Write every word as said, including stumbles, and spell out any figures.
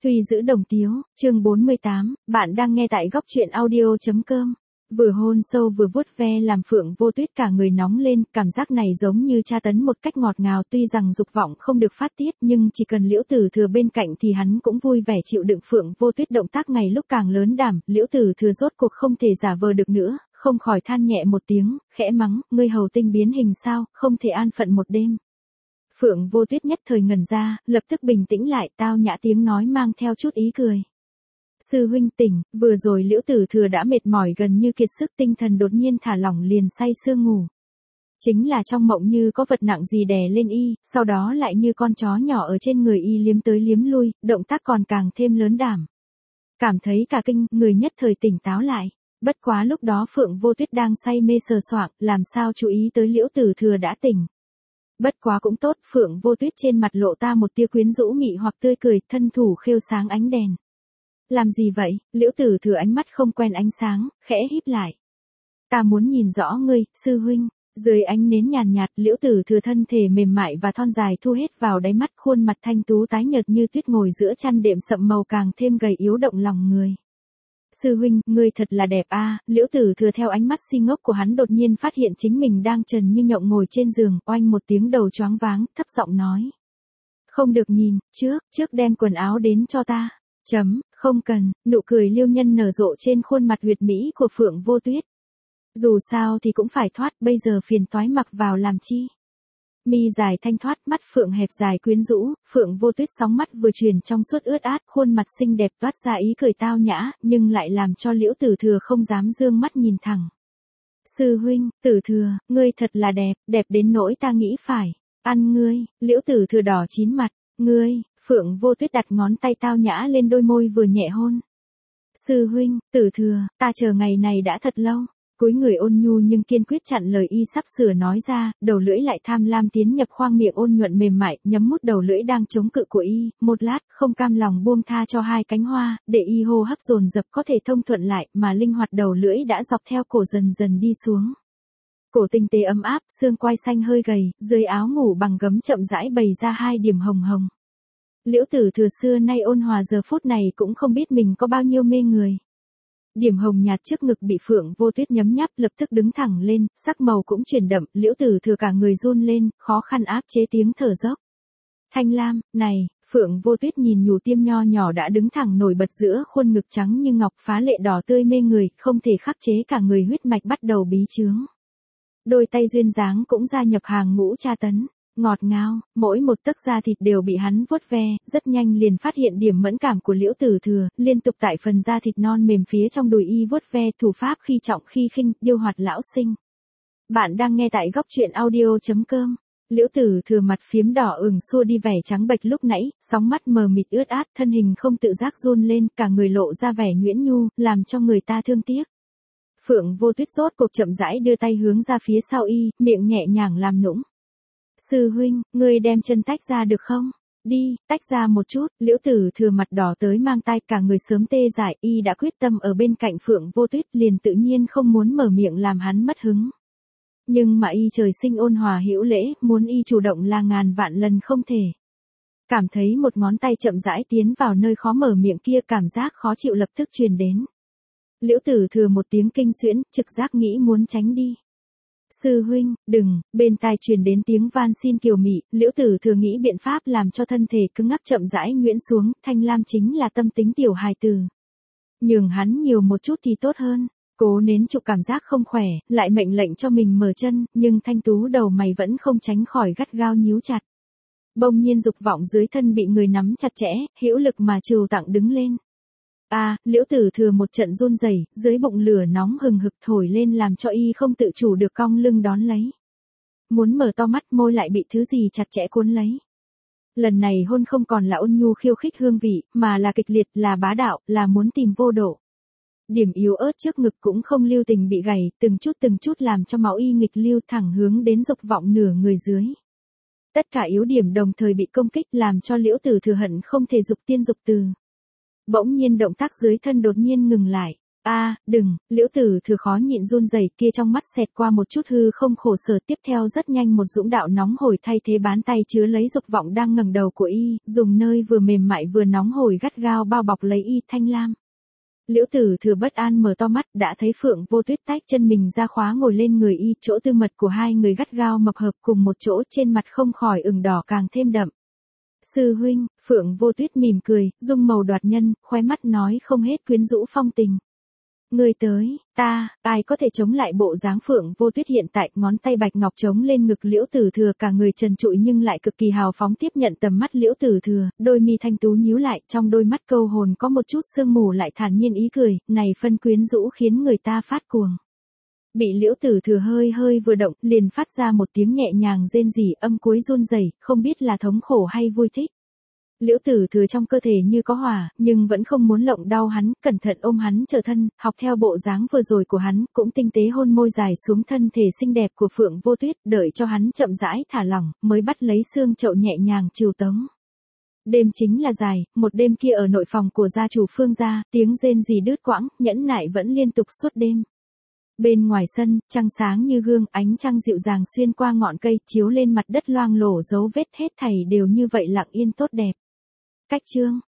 Tuy giữ đồng tiếu, chương bốn mươi tám, bạn đang nghe tại góc truyện audio.com. Vừa hôn sâu vừa vuốt ve làm Phượng Vô Tuyết cả người nóng lên, cảm giác này giống như tra tấn một cách ngọt ngào, tuy rằng dục vọng không được phát tiết nhưng chỉ cần Liễu Tử Thừa bên cạnh thì hắn cũng vui vẻ chịu đựng. Phượng Vô Tuyết động tác ngày lúc càng lớn đảm, Liễu Tử Thừa rốt cuộc không thể giả vờ được nữa, không khỏi than nhẹ một tiếng, khẽ mắng, ngươi hầu tinh biến hình sao, không thể an phận một đêm. Phượng Vô Tuyết nhất thời ngẩn ra, lập tức bình tĩnh lại, tao nhã tiếng nói mang theo chút ý cười. Sư huynh tỉnh, vừa rồi Liễu Tử Thừa đã mệt mỏi gần như kiệt sức, tinh thần đột nhiên thả lỏng liền say sưa ngủ. Chính là trong mộng như có vật nặng gì đè lên y, sau đó lại như con chó nhỏ ở trên người y liếm tới liếm lui, động tác còn càng thêm lớn đảm. Cảm thấy cả kinh, người nhất thời tỉnh táo lại. Bất quá lúc đó Phượng Vô Tuyết đang say mê sờ soạng, làm sao chú ý tới Liễu Tử Thừa đã tỉnh. Bất quá cũng tốt, Phượng Vô Tuyết trên mặt lộ ta một tia quyến rũ mị hoặc tươi cười, thân thủ khêu sáng ánh đèn. Làm gì vậy? Liễu Tử Thừa ánh mắt không quen ánh sáng, khẽ híp lại. Ta muốn nhìn rõ ngươi, sư huynh. Dưới ánh nến nhàn nhạt, Liễu Tử Thừa thân thể mềm mại và thon dài thu hết vào đáy mắt, khuôn mặt thanh tú tái nhợt như tuyết ngồi giữa chăn đệm sậm màu càng thêm gầy yếu động lòng người. Sư huynh, ngươi thật là đẹp a. À. Liễu Tử Thừa theo ánh mắt si ngốc của hắn đột nhiên phát hiện chính mình đang trần như nhộng ngồi trên giường, oanh một tiếng đầu choáng váng, thấp giọng nói. Không được nhìn, trước, trước đem quần áo đến cho ta. Chấm, không cần, nụ cười liêu nhân nở rộ trên khuôn mặt huyệt mỹ của Phượng Vô Tuyết. Dù sao thì cũng phải thoát, bây giờ phiền toái mặc vào làm chi. Mi dài thanh thoát, mắt Phượng hẹp dài quyến rũ, Phượng Vô Tuyết sóng mắt vừa truyền trong suốt ướt át, khuôn mặt xinh đẹp toát ra ý cười tao nhã, nhưng lại làm cho Liễu Tử Thừa không dám dương mắt nhìn thẳng. Sư huynh, Tử Thừa, ngươi thật là đẹp, đẹp đến nỗi ta nghĩ phải ăn ngươi. Liễu Tử Thừa đỏ chín mặt, ngươi. Phượng Vô Tuyết đặt ngón tay tao nhã lên đôi môi vừa nhẹ hôn. Sư huynh, Tử Thừa, ta chờ ngày này đã thật lâu. Cúi người ôn nhu nhưng kiên quyết chặn lời y sắp sửa nói ra, đầu lưỡi lại tham lam tiến nhập khoang miệng ôn nhuận mềm mại, nhấm mút đầu lưỡi đang chống cự của y, một lát, không cam lòng buông tha cho hai cánh hoa, để y hô hấp dồn dập có thể thông thuận lại, mà linh hoạt đầu lưỡi đã dọc theo cổ dần dần đi xuống. Cổ tinh tế ấm áp, xương quai xanh hơi gầy, dưới áo ngủ bằng gấm chậm rãi bày ra hai điểm hồng hồng. Liễu Tử Thừa xưa nay ôn hòa giờ phút này cũng không biết mình có bao nhiêu mê người. Điểm hồng nhạt trước ngực bị Phượng Vô Tuyết nhấm nháp, lập tức đứng thẳng lên, sắc màu cũng chuyển đậm, Liễu Tử Thừa cả người run lên, khó khăn áp chế tiếng thở dốc. Thanh lam, này, Phượng Vô Tuyết nhìn nhủ tiêm nho nhỏ đã đứng thẳng nổi bật giữa khuôn ngực trắng như ngọc phá lệ đỏ tươi mê người, không thể khắc chế cả người huyết mạch bắt đầu bí chướng. Đôi tay duyên dáng cũng gia nhập hàng ngũ tra tấn. Ngọt ngào, mỗi một tấc da thịt đều bị hắn vuốt ve, rất nhanh liền phát hiện điểm mẫn cảm của Liễu Tử Thừa, liên tục tại phần da thịt non mềm phía trong đùi y vuốt ve, thủ pháp khi trọng khi khinh, điêu hoạt lão sinh. Bạn đang nghe tại góc truyện audio.com. Liễu Tử Thừa mặt phiếm đỏ ửng xua đi vẻ trắng bệch lúc nãy, sóng mắt mờ mịt ướt át, thân hình không tự giác run lên, cả người lộ ra vẻ nhuyễn nhu, làm cho người ta thương tiếc. Phượng Vô Tuyết rốt cuộc chậm rãi đưa tay hướng ra phía sau y, miệng nhẹ nhàng làm nũng. Sư huynh, ngươi đem chân tách ra được không? Đi, tách ra một chút. Liễu Tử Thừa mặt đỏ tới mang tai, cả người sớm tê dại, y đã quyết tâm ở bên cạnh Phượng Vô Tuyết, liền tự nhiên không muốn mở miệng làm hắn mất hứng. Nhưng mà y trời sinh ôn hòa hữu lễ, muốn y chủ động là ngàn vạn lần không thể. Cảm thấy một ngón tay chậm rãi tiến vào nơi khó mở miệng kia, cảm giác khó chịu lập tức truyền đến. Liễu Tử Thừa một tiếng kinh xuyễn, trực giác nghĩ muốn tránh đi. Sư huynh, đừng, bên tai truyền đến tiếng van xin kiều mị, Liễu Tử Thừa nghĩ biện pháp làm cho thân thể cứng ngắc chậm rãi nhuyễn xuống, thanh lam chính là tâm tính tiểu hài tử. Nhường hắn nhiều một chút thì tốt hơn, cố nén chụp cảm giác không khỏe, lại mệnh lệnh cho mình mở chân, nhưng thanh tú đầu mày vẫn không tránh khỏi gắt gao nhíu chặt. Bỗng nhiên dục vọng dưới thân bị người nắm chặt chẽ, hữu lực mà trừu tặng đứng lên. A, à, Liễu Tử Thừa một trận run rẩy, dưới bụng lửa nóng hừng hực thổi lên làm cho y không tự chủ được cong lưng đón lấy. Muốn mở to mắt, môi lại bị thứ gì chặt chẽ cuốn lấy. Lần này hôn không còn là ôn nhu khiêu khích hương vị, mà là kịch liệt, là bá đạo, là muốn tìm vô độ. Điểm yếu ớt trước ngực cũng không lưu tình bị gảy, từng chút từng chút làm cho máu y nghịch lưu thẳng hướng đến dục vọng nửa người dưới. Tất cả yếu điểm đồng thời bị công kích làm cho Liễu Tử Thừa hận không thể dục tiên dục từ. Bỗng nhiên động tác dưới thân đột nhiên ngừng lại, A, đừng, Liễu Tử Thừa khó nhịn run rẩy, kia trong mắt xẹt qua một chút hư không khổ sở, tiếp theo rất nhanh một dũng đạo nóng hổi thay thế bán tay chứa lấy dục vọng đang ngẩng đầu của y, dùng nơi vừa mềm mại vừa nóng hổi gắt gao bao bọc lấy y thanh lam. Liễu Tử Thừa bất an mở to mắt, đã thấy Phượng Vô Tuyết tách chân mình ra khóa ngồi lên người y, chỗ tư mật của hai người gắt gao mập hợp cùng một chỗ, trên mặt không khỏi ửng đỏ càng thêm đậm. Sư huynh, Phượng Vô Tuyết mỉm cười, dung màu đoạt nhân, khóe mắt nói không hết quyến rũ phong tình. Người tới, ta, ai có thể chống lại bộ dáng Phượng Vô Tuyết hiện tại, ngón tay bạch ngọc chống lên ngực Liễu Tử Thừa, cả người trần trụi nhưng lại cực kỳ hào phóng tiếp nhận tầm mắt Liễu Tử Thừa, đôi mi thanh tú nhíu lại, trong đôi mắt câu hồn có một chút sương mù lại thản nhiên ý cười, này phân quyến rũ khiến người ta phát cuồng. Bị Liễu Tử Thừa hơi hơi vừa động, liền phát ra một tiếng nhẹ nhàng rên rỉ, âm cuối run rẩy, không biết là thống khổ hay vui thích. Liễu Tử Thừa trong cơ thể như có hỏa, nhưng vẫn không muốn lộng đau hắn, cẩn thận ôm hắn trở thân, học theo bộ dáng vừa rồi của hắn, cũng tinh tế hôn môi dài xuống thân thể xinh đẹp của Phượng Vô Tuyết, đợi cho hắn chậm rãi thả lỏng, mới bắt lấy xương chậu nhẹ nhàng chiều tống. Đêm chính là dài, một đêm kia ở nội phòng của gia chủ Phương gia, tiếng rên rỉ đứt quãng, nhẫn nại vẫn liên tục suốt đêm. Bên ngoài sân, trăng sáng như gương, ánh trăng dịu dàng xuyên qua ngọn cây, chiếu lên mặt đất loang lổ dấu vết, hết thảy đều như vậy lặng yên tốt đẹp. Cách chương